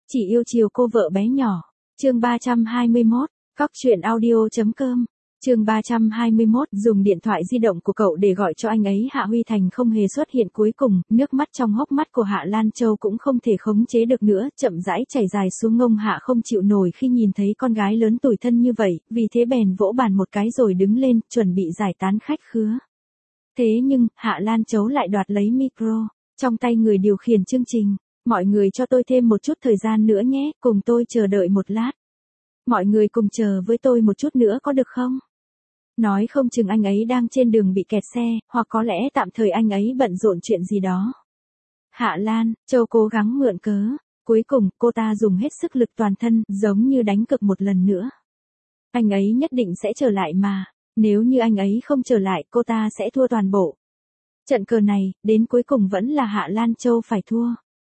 Chỉ yêu chiều cô vợ bé nhỏ. Chương 321, Cóc truyện audio.com. Chương 321, dùng điện thoại di động của cậu để gọi cho anh ấy. Hạ Huy Thành không hề xuất hiện cuối cùng, nước mắt trong hốc mắt của Hạ Lan Châu cũng không thể khống chế được nữa, chậm rãi chảy dài xuống ngông. Hạ không chịu nổi khi nhìn thấy con gái lớn tủi thân như vậy, vì thế bèn vỗ bàn một cái rồi đứng lên, chuẩn bị giải tán khách khứa. Thế nhưng, Hạ Lan Châu lại đoạt lấy micro, trong tay người điều khiển chương trình. Mọi người cho tôi thêm một chút thời gian nữa nhé, cùng tôi chờ đợi một lát. Mọi người cùng chờ với tôi một chút nữa có được không? Nói không chừng anh ấy đang trên đường bị kẹt xe, hoặc có lẽ tạm thời anh ấy bận rộn chuyện gì đó. Hạ Lan Châu cố gắng mượn cớ. Cuối cùng, cô ta dùng hết sức lực toàn thân, giống như đánh cược một lần nữa. Anh ấy nhất định sẽ trở lại mà. Nếu như anh ấy không trở lại, cô ta sẽ thua toàn bộ. Trận cờ này, đến cuối cùng vẫn là Hạ Lan Châu phải thua.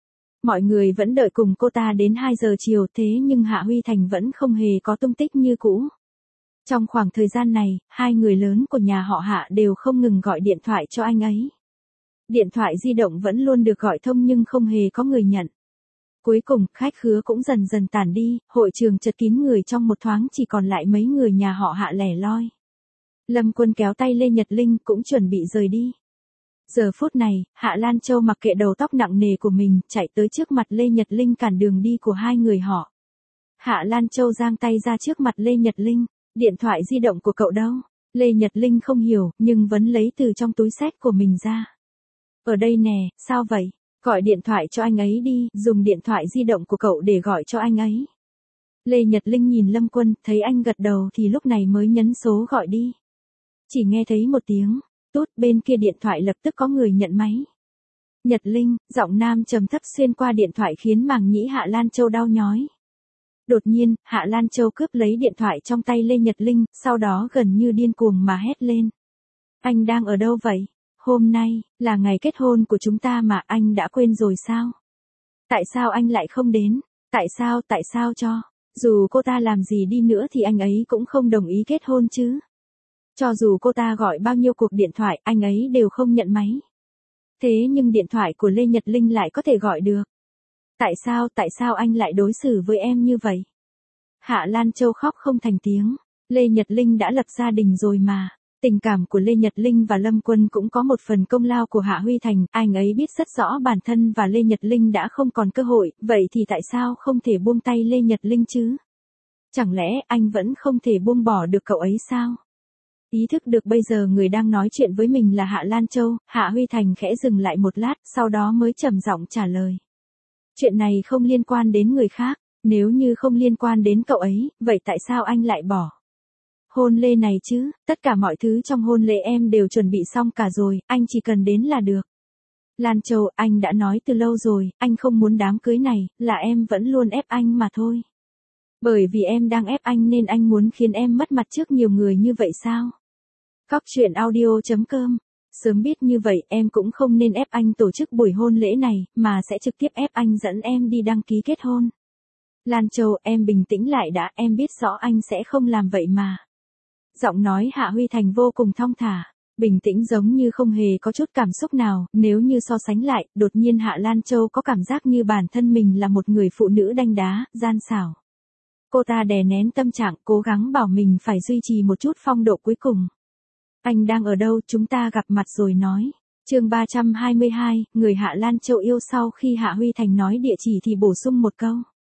Mọi người vẫn đợi cùng cô ta đến 2 giờ chiều, thế nhưng Hạ Huy Thành vẫn không hề có tung tích như cũ. Trong khoảng thời gian này, hai người lớn của nhà họ Hạ đều không ngừng gọi điện thoại cho anh ấy. Điện thoại di động vẫn luôn được gọi thông nhưng không hề có người nhận. Cuối cùng, khách khứa cũng dần dần tản đi, hội trường chật kín người, trong một thoáng chỉ còn lại mấy người nhà họ Hạ lẻ loi. Lâm Quân kéo tay Lê Nhật Linh cũng chuẩn bị rời đi. Giờ phút này, Hạ Lan Châu mặc kệ đầu tóc nặng nề của mình, chạy tới trước mặt Lê Nhật Linh cản đường đi của hai người họ. Hạ Lan Châu giang tay ra trước mặt Lê Nhật Linh, điện thoại di động của cậu đâu? Lê Nhật Linh không hiểu, nhưng vẫn lấy từ trong túi xách của mình ra. Ở đây nè, sao vậy? Gọi điện thoại cho anh ấy đi, dùng điện thoại di động của cậu để gọi cho anh ấy. Lê Nhật Linh nhìn Lâm Quân, thấy anh gật đầu thì lúc này mới nhấn số gọi đi. Chỉ nghe thấy một tiếng. Tút, bên kia điện thoại lập tức có người nhận máy. Nhật Linh, giọng nam trầm thấp xuyên qua điện thoại khiến màng nhĩ Hạ Lan Châu đau nhói. Đột nhiên, Hạ Lan Châu cướp lấy điện thoại trong tay Lê Nhật Linh, sau đó gần như điên cuồng mà hét lên. Anh đang ở đâu vậy? Hôm nay, là ngày kết hôn của chúng ta mà anh đã quên rồi sao? Tại sao anh lại không đến? Tại sao cho? Dù cô ta làm gì đi nữa thì anh ấy cũng không đồng ý kết hôn chứ. Cho dù cô ta gọi bao nhiêu cuộc điện thoại, anh ấy đều không nhận máy. Thế nhưng điện thoại của Lê Nhật Linh lại có thể gọi được. Tại sao anh lại đối xử với em như vậy? Hạ Lan Châu khóc không thành tiếng. Lê Nhật Linh đã lập gia đình rồi mà. Tình cảm của Lê Nhật Linh và Lâm Quân cũng có một phần công lao của Hạ Huy Thành. Anh ấy biết rất rõ bản thân và Lê Nhật Linh đã không còn cơ hội, vậy thì tại sao không thể buông tay Lê Nhật Linh chứ? Chẳng lẽ anh vẫn không thể buông bỏ được cậu ấy sao? Ý thức được bây giờ người đang nói chuyện với mình là Hạ Lan Châu, Hạ Huy Thành khẽ dừng lại một lát, sau đó mới trầm giọng trả lời. Chuyện này không liên quan đến người khác, nếu như không liên quan đến cậu ấy, vậy tại sao anh lại bỏ hôn lễ này chứ? Tất cả mọi thứ trong hôn lễ em đều chuẩn bị xong cả rồi, anh chỉ cần đến là được. Lan Châu, anh đã nói từ lâu rồi, anh không muốn đám cưới này, là em vẫn luôn ép anh mà thôi. Bởi vì em đang ép anh nên anh muốn khiến em mất mặt trước nhiều người như vậy sao? Cóc truyện audio.com. Sớm biết như vậy em cũng không nên ép anh tổ chức buổi hôn lễ này, mà sẽ trực tiếp ép anh dẫn em đi đăng ký kết hôn. Lan Châu, em bình tĩnh lại đã, em biết rõ anh sẽ không làm vậy mà. Giọng nói Hạ Huy Thành vô cùng thong thả, bình tĩnh giống như không hề có chút cảm xúc nào. Nếu như so sánh lại, đột nhiên Hạ Lan Châu có cảm giác như bản thân mình là một người phụ nữ đanh đá, gian xảo. Cô ta đè nén tâm trạng, cố gắng bảo mình phải duy trì một chút phong độ cuối cùng. Anh đang ở đâu, chúng ta gặp mặt rồi nói. Chương 322, người Hạ Lan Châu yêu. Sau khi Hạ Huy Thành nói địa chỉ thì bổ sung một câu.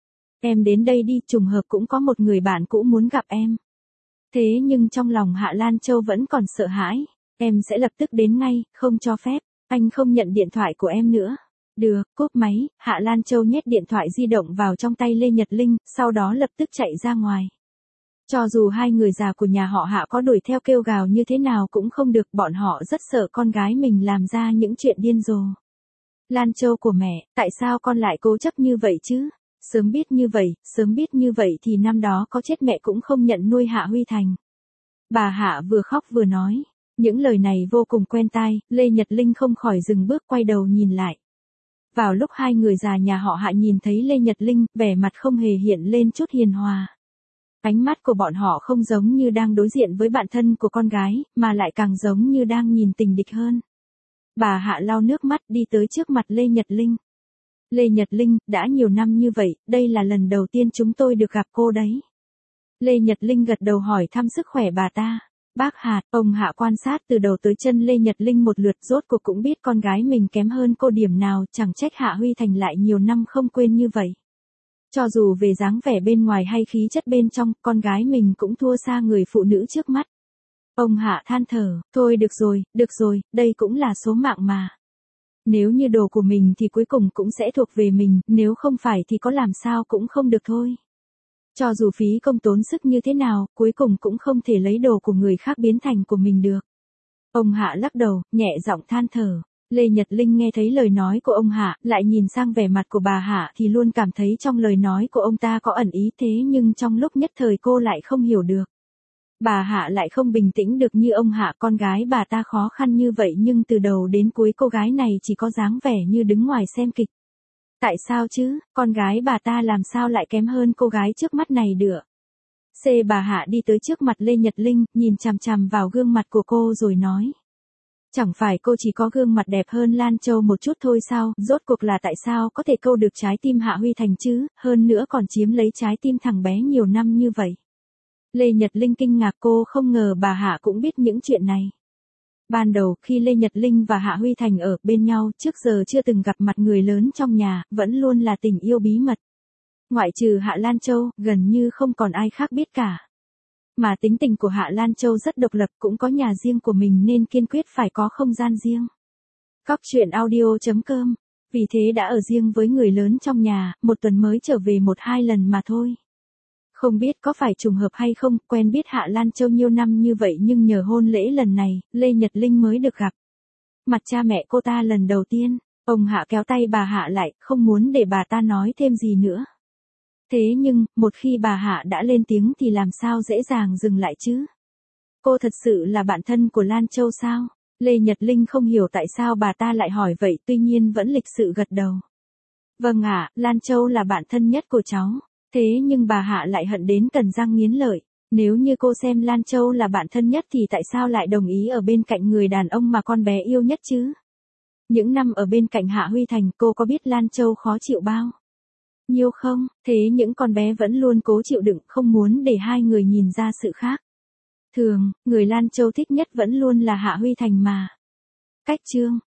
Em đến đây đi, trùng hợp cũng có một người bạn cũ muốn gặp em. Thế nhưng trong lòng Hạ Lan Châu vẫn còn sợ hãi. Em sẽ lập tức đến ngay, không cho phép, anh không nhận điện thoại của em nữa. Được, cúp máy, Hạ Lan Châu nhét điện thoại di động vào trong tay Lê Nhật Linh, sau đó lập tức chạy ra ngoài. Cho dù hai người già của nhà họ Hạ có đuổi theo kêu gào như thế nào cũng không được, bọn họ rất sợ con gái mình làm ra những chuyện điên rồ. Lan Châu của mẹ, tại sao con lại cố chấp như vậy chứ? Sớm biết như vậy thì năm đó có chết mẹ cũng không nhận nuôi Hạ Huy Thành. Bà Hạ vừa khóc vừa nói. Những lời này vô cùng quen tai, Lê Nhật Linh không khỏi dừng bước quay đầu nhìn lại. Vào lúc hai người già nhà họ Hạ nhìn thấy Lê Nhật Linh, vẻ mặt không hề hiện lên chút hiền hòa. Ánh mắt của bọn họ không giống như đang đối diện với bạn thân của con gái, mà lại càng giống như đang nhìn tình địch hơn. Bà Hạ lau nước mắt đi tới trước mặt Lê Nhật Linh. Lê Nhật Linh, đã nhiều năm như vậy, đây là lần đầu tiên chúng tôi được gặp cô đấy. Lê Nhật Linh gật đầu hỏi thăm sức khỏe bà ta. Bác Hạt, ông Hạ quan sát từ đầu tới chân Lê Nhật Linh một lượt, rốt cuộc cũng biết con gái mình kém hơn cô điểm nào, chẳng trách Hạ Huy Thành lại nhiều năm không quên như vậy. Cho dù về dáng vẻ bên ngoài hay khí chất bên trong, con gái mình cũng thua xa người phụ nữ trước mắt. Ông Hạ than thở, thôi được rồi, đây cũng là số mạng mà. Nếu như đồ của mình thì cuối cùng cũng sẽ thuộc về mình, nếu không phải thì có làm sao cũng không được thôi. Cho dù phí công tốn sức như thế nào, cuối cùng cũng không thể lấy đồ của người khác biến thành của mình được. Ông Hạ lắc đầu, nhẹ giọng than thở. Lê Nhật Linh nghe thấy lời nói của ông Hạ, lại nhìn sang vẻ mặt của bà Hạ thì luôn cảm thấy trong lời nói của ông ta có ẩn ý, thế nhưng trong lúc nhất thời cô lại không hiểu được. Bà Hạ lại không bình tĩnh được như ông Hạ, con gái bà ta khó khăn như vậy nhưng từ đầu đến cuối cô gái này chỉ có dáng vẻ như đứng ngoài xem kịch. Tại sao chứ, con gái bà ta làm sao lại kém hơn cô gái trước mắt này được? Bà Hạ đi tới trước mặt Lê Nhật Linh, nhìn chằm chằm vào gương mặt của cô rồi nói. Chẳng phải cô chỉ có gương mặt đẹp hơn Lan Châu một chút thôi sao, rốt cuộc là tại sao có thể câu được trái tim Hạ Huy Thành chứ, hơn nữa còn chiếm lấy trái tim thằng bé nhiều năm như vậy. Lê Nhật Linh kinh ngạc, cô không ngờ bà Hạ cũng biết những chuyện này. Ban đầu khi Lê Nhật Linh và Hạ Huy Thành ở bên nhau, trước giờ chưa từng gặp mặt người lớn trong nhà, vẫn luôn là tình yêu bí mật. Ngoại trừ Hạ Lan Châu, gần như không còn ai khác biết cả. Mà tính tình của Hạ Lan Châu rất độc lập, cũng có nhà riêng của mình nên kiên quyết phải có không gian riêng. Cóc truyện audio.com. Vì thế đã ở riêng với người lớn trong nhà, một tuần mới trở về 1-2 lần mà thôi. Không biết có phải trùng hợp hay không, quen biết Hạ Lan Châu nhiều năm như vậy nhưng nhờ hôn lễ lần này, Lê Nhật Linh mới được gặp. Mặt cha mẹ cô ta lần đầu tiên, ông Hạ kéo tay bà Hạ lại, không muốn để bà ta nói thêm gì nữa. Thế nhưng, một khi bà Hạ đã lên tiếng thì làm sao dễ dàng dừng lại chứ? Cô thật sự là bạn thân của Lan Châu sao? Lê Nhật Linh không hiểu tại sao bà ta lại hỏi vậy, tuy nhiên vẫn lịch sự gật đầu. Vâng ạ, Lan Châu là bạn thân nhất của cháu. Thế nhưng bà Hạ lại hận đến cắn răng nghiến lợi. Nếu như cô xem Lan Châu là bạn thân nhất thì tại sao lại đồng ý ở bên cạnh người đàn ông mà con bé yêu nhất chứ? Những năm ở bên cạnh Hạ Huy Thành, cô có biết Lan Châu khó chịu bao nhiêu không? Thế những con bé vẫn luôn cố chịu đựng, không muốn để hai người nhìn ra sự khác thường. Người Lan Châu thích nhất vẫn luôn là Hạ Huy Thành mà. Cách chương